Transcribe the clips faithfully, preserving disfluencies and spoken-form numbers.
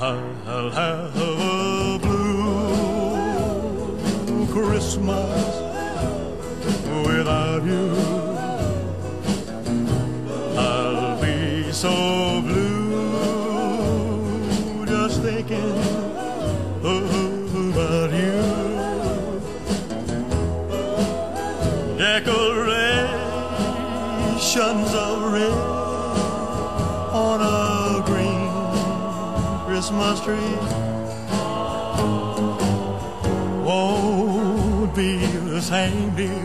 I'll have a blue Christmas without you. I'll be so blue just thinking about you. Decorations of red on a green Christmas tree won't be the same, dear,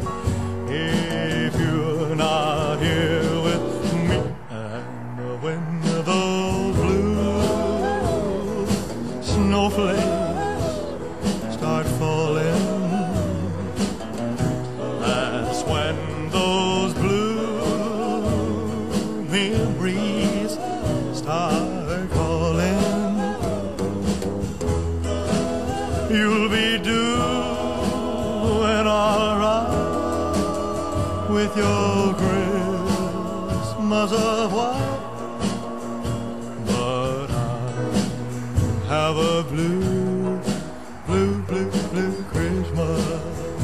if you're not here with me. And when those blue snowflakes start falling, that's when those blue memories start calling. You'll be doing all right with your Christmas of white, but I have a blue, blue, blue, blue Christmas.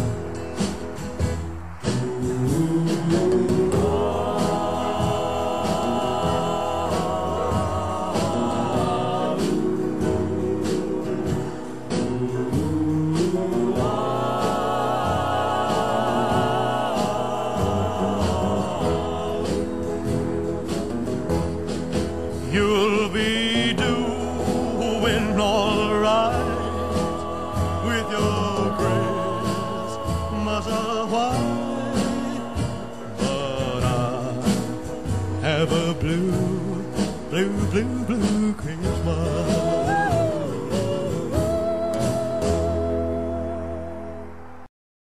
You'll be doing all right with your Christmas of white, but I have a blue, blue, blue, blue